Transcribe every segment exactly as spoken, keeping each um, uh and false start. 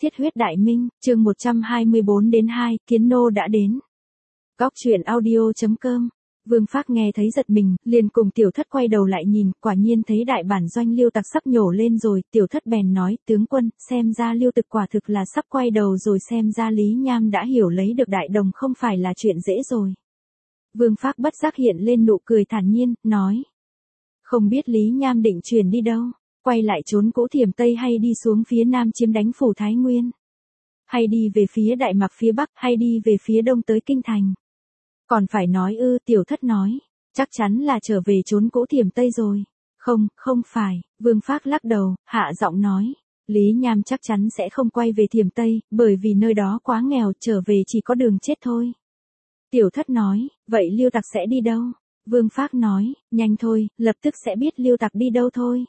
Thiết huyết đại minh, chương một trăm hai mươi bốn đến hai, Kiến Nô đã đến. Góc truyện audio chấm com. Vương Phác nghe thấy giật mình, liền cùng tiểu thất quay đầu lại nhìn, quả nhiên thấy đại bản doanh Liêu Tặc sắp nhổ lên rồi, tiểu thất bèn nói, tướng quân, xem ra Liêu Tặc quả thực là sắp quay đầu rồi, xem ra Lý Nham đã hiểu lấy được đại đồng không phải là chuyện dễ rồi. Vương Phác bất giác hiện lên nụ cười thản nhiên, nói. Không biết Lý Nham định chuyển đi đâu, quay lại trốn cũ Thiểm Tây hay đi xuống phía nam chiếm đánh phủ Thái Nguyên, hay đi về phía Đại Mạc phía bắc, hay đi về phía đông tới Kinh Thành. Còn phải nói ư, tiểu thất nói, chắc chắn là trở về trốn cũ Thiểm Tây rồi. Không, không phải, Vương Phác lắc đầu, hạ giọng nói, Lý Nham chắc chắn sẽ không quay về Thiểm Tây, bởi vì nơi đó quá nghèo, trở về chỉ có đường chết thôi. Tiểu thất nói, vậy Liêu Tặc sẽ đi đâu? Vương Phác nói, nhanh thôi, lập tức sẽ biết Liêu Tặc đi đâu thôi.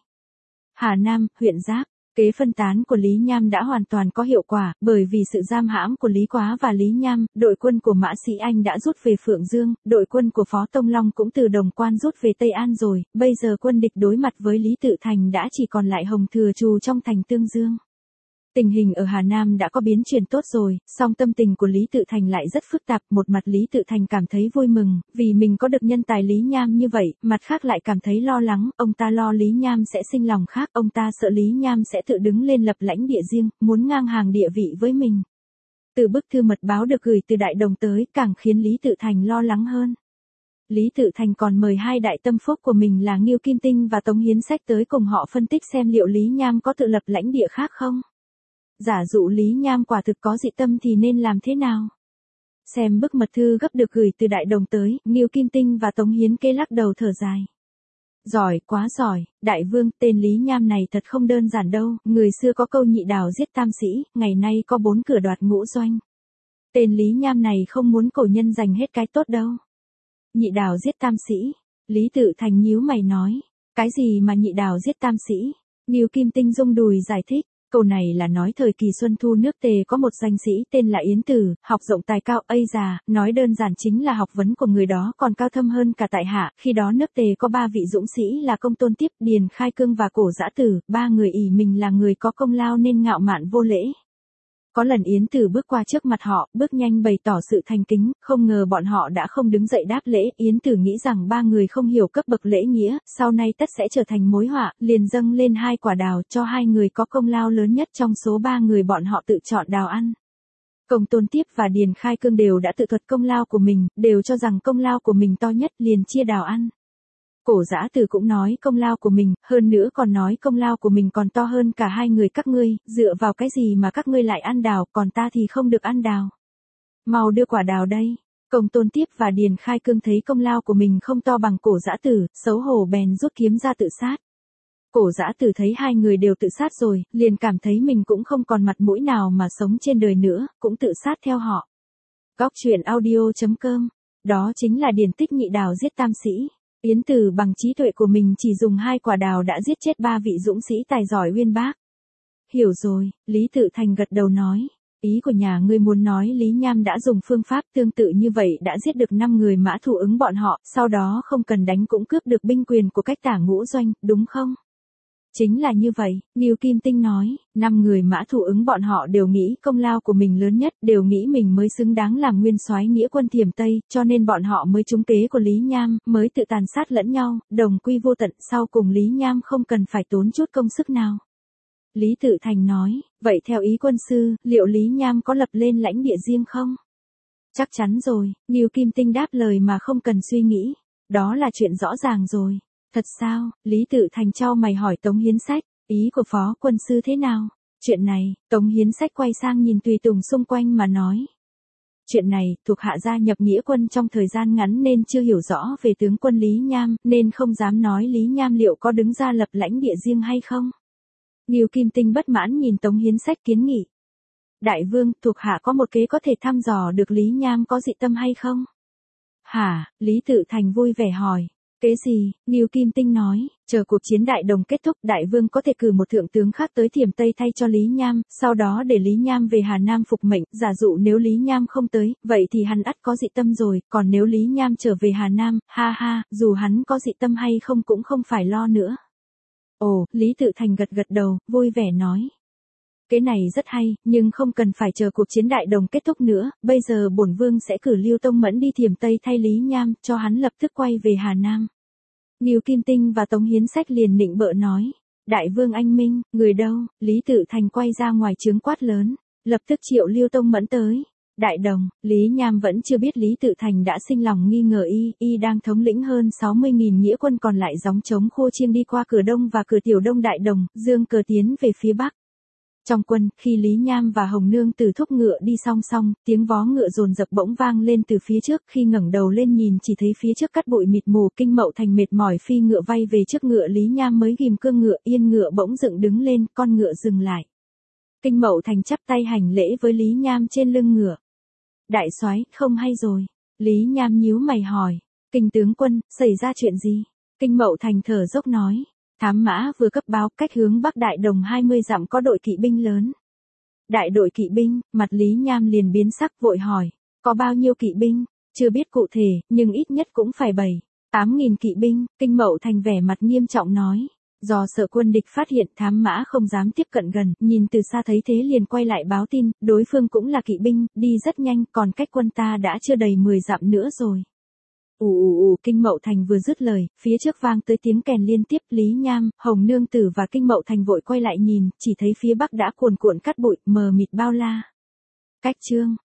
Hà Nam, huyện Giáp. Kế phân tán của Lý Nham đã hoàn toàn có hiệu quả, bởi vì sự giam hãm của Lý Quá và Lý Nham, đội quân của Mã Sĩ Anh đã rút về Phượng Dương, đội quân của Phó Tông Long cũng từ Đồng Quan rút về Tây An rồi, bây giờ quân địch đối mặt với Lý Tự Thành đã chỉ còn lại Hồng Thừa Trù trong thành Tương Dương. Tình hình ở Hà Nam đã có biến chuyển tốt rồi, song tâm tình của Lý Tự Thành lại rất phức tạp, một mặt Lý Tự Thành cảm thấy vui mừng, vì mình có được nhân tài Lý Nham như vậy, mặt khác lại cảm thấy lo lắng, ông ta lo Lý Nham sẽ sinh lòng khác, ông ta sợ Lý Nham sẽ tự đứng lên lập lãnh địa riêng, muốn ngang hàng địa vị với mình. Từ bức thư mật báo được gửi từ Đại Đồng tới, càng khiến Lý Tự Thành lo lắng hơn. Lý Tự Thành còn mời hai đại tâm phúc của mình là Ngưu Kim Tinh và Tống Hiến Sách tới cùng họ phân tích xem liệu Lý Nham có tự lập lãnh địa khác không. Giả dụ Lý Nham quả thực có dị tâm thì nên làm thế nào? Xem bức mật thư gấp được gửi từ Đại Đồng tới, Ngưu Kim Tinh và Tống Hiến Kê lắc đầu thở dài. Giỏi, quá giỏi, đại vương, tên Lý Nham này thật không đơn giản đâu, người xưa có câu nhị đào giết tam sĩ, ngày nay có bốn cửa đoạt ngũ doanh. Tên Lý Nham này không muốn cổ nhân giành hết cái tốt đâu. Nhị đào giết tam sĩ, Lý Tự Thành nhíu mày nói, cái gì mà nhị đào giết tam sĩ? Ngưu Kim Tinh rung đùi giải thích. Câu này là nói thời kỳ Xuân Thu nước Tề có một danh sĩ tên là Yến Tử, học rộng tài cao, ây già, nói đơn giản chính là học vấn của người đó còn cao thâm hơn cả tại hạ, khi đó nước Tề có ba vị dũng sĩ là Công Tôn Tiếp, Điền Khai Cương và Cổ Dã Tử, ba người ỷ mình là người có công lao nên ngạo mạn vô lễ. Có lần Yến Tử bước qua trước mặt họ, bước nhanh bày tỏ sự thành kính, không ngờ bọn họ đã không đứng dậy đáp lễ, Yến Tử nghĩ rằng ba người không hiểu cấp bậc lễ nghĩa, sau này tất sẽ trở thành mối họa, liền dâng lên hai quả đào cho hai người có công lao lớn nhất trong số ba người bọn họ tự chọn đào ăn. Công Tôn Tiếp và Điền Khai Cương đều đã tự thuật công lao của mình, đều cho rằng công lao của mình to nhất, liền chia đào ăn. Cổ Dã Tử cũng nói công lao của mình, hơn nữa còn nói công lao của mình còn to hơn cả hai người các ngươi, dựa vào cái gì mà các ngươi lại ăn đào, còn ta thì không được ăn đào. Mau đưa quả đào đây. Công Tôn Tiếp và Điền Khai Cương thấy công lao của mình không to bằng Cổ Dã Tử, xấu hổ bèn rút kiếm ra tự sát. Cổ Dã Tử thấy hai người đều tự sát rồi, liền cảm thấy mình cũng không còn mặt mũi nào mà sống trên đời nữa, cũng tự sát theo họ. Góc truyện audio chấm com. Đó chính là điển tích nhị đào giết tam sĩ. Yến Tử bằng trí tuệ của mình chỉ dùng hai quả đào đã giết chết ba vị dũng sĩ tài giỏi uyên bác. Hiểu rồi, Lý Tự Thành gật đầu nói. Ý của nhà ngươi muốn nói Lý Nham đã dùng phương pháp tương tự như vậy đã giết được năm người Mã Thủ Ứng bọn họ, sau đó không cần đánh cũng cướp được binh quyền của cách tả ngũ doanh, đúng không? Chính là như vậy, Ngưu Kim Tinh nói, năm người Mã Thủ Ứng bọn họ đều nghĩ công lao của mình lớn nhất, đều nghĩ mình mới xứng đáng làm nguyên soái nghĩa quân Thiểm Tây, cho nên bọn họ mới trúng kế của Lý Nham, mới tự tàn sát lẫn nhau, đồng quy vô tận, sau cùng Lý Nham không cần phải tốn chút công sức nào. Lý Tự Thành nói, vậy theo ý quân sư, liệu Lý Nham có lập lên lãnh địa riêng không? Chắc chắn rồi, Ngưu Kim Tinh đáp lời mà không cần suy nghĩ, đó là chuyện rõ ràng rồi. Thật sao? Lý Tự Thành chau mày hỏi Tống Hiến Sách, ý của phó quân sư thế nào? Chuyện này, Tống Hiến Sách quay sang nhìn tùy tùng xung quanh mà nói. Chuyện này, thuộc hạ gia nhập nghĩa quân trong thời gian ngắn nên chưa hiểu rõ về tướng quân Lý Nham, nên không dám nói Lý Nham liệu có đứng ra lập lãnh địa riêng hay không. Ngưu Kim Tinh bất mãn nhìn Tống Hiến Sách kiến nghị. Đại vương, thuộc hạ có một kế có thể thăm dò được Lý Nham có dị tâm hay không? Hả? Lý Tự Thành vui vẻ hỏi. Kế gì? Ngưu Kim Tinh nói, chờ cuộc chiến Đại Đồng kết thúc, đại vương có thể cử một thượng tướng khác tới Thiểm Tây thay cho Lý Nham, sau đó để Lý Nham về Hà Nam phục mệnh, giả dụ nếu Lý Nham không tới, vậy thì hắn ắt có dị tâm rồi, còn nếu Lý Nham trở về Hà Nam, ha ha, dù hắn có dị tâm hay không cũng không phải lo nữa. Ồ, Lý Tự Thành gật gật đầu, vui vẻ nói. Cái này rất hay, nhưng không cần phải chờ cuộc chiến đại đồng kết thúc nữa, bây giờ bổn vương sẽ cử Lưu Tông Mẫn đi Thiểm Tây thay Lý Nham, cho hắn lập tức quay về Hà Nam. Ngưu Kim Tinh và Tống Hiến Sách liền nịnh bợ nói, đại vương anh minh, người đâu? Lý Tự Thành quay ra ngoài trướng quát lớn, lập tức triệu Lưu Tông Mẫn tới. Đại đồng, Lý Nham vẫn chưa biết Lý Tự Thành đã sinh lòng nghi ngờ y, y đang thống lĩnh hơn sáu mươi nghìn nghĩa quân còn lại gióng trống khô chiêng đi qua cửa đông và cửa tiểu đông đại đồng, dương cờ tiến về phía bắc. Trong quân, khi Lý Nham và Hồng Nương Tử thúc ngựa đi song song, tiếng vó ngựa dồn dập bỗng vang lên từ phía trước, khi ngẩng đầu lên nhìn chỉ thấy phía trước cát bụi mịt mù, Kinh Mậu Thành mệt mỏi phi ngựa vay về trước ngựa Lý Nham mới ghim cương ngựa, yên ngựa bỗng dựng đứng lên, con ngựa dừng lại. Kinh Mậu Thành chắp tay hành lễ với Lý Nham trên lưng ngựa. Đại soái, không hay rồi. Lý Nham nhíu mày hỏi, Kinh tướng quân, xảy ra chuyện gì? Kinh Mậu Thành thở dốc nói, thám mã vừa cấp báo cách hướng bắc đại đồng hai mươi dặm có đội kỵ binh lớn. Đại đội kỵ binh, mặt Lý Nham liền biến sắc vội hỏi, có bao nhiêu kỵ binh? Chưa biết cụ thể, nhưng ít nhất cũng phải bảy, tám nghìn kỵ binh. Kinh Mậu Thành vẻ mặt nghiêm trọng nói, do sợ quân địch phát hiện thám mã không dám tiếp cận gần, nhìn từ xa thấy thế liền quay lại báo tin, đối phương cũng là kỵ binh, đi rất nhanh, còn cách quân ta đã chưa đầy mười dặm nữa rồi. Ù ù ù, Kinh Mậu Thành vừa dứt lời, phía trước vang tới tiếng kèn liên tiếp, Lý Nham, Hồng Nương Tử và Kinh Mậu Thành vội quay lại nhìn, chỉ thấy phía bắc đã cuồn cuộn cát bụi, mờ mịt bao la. Cách chương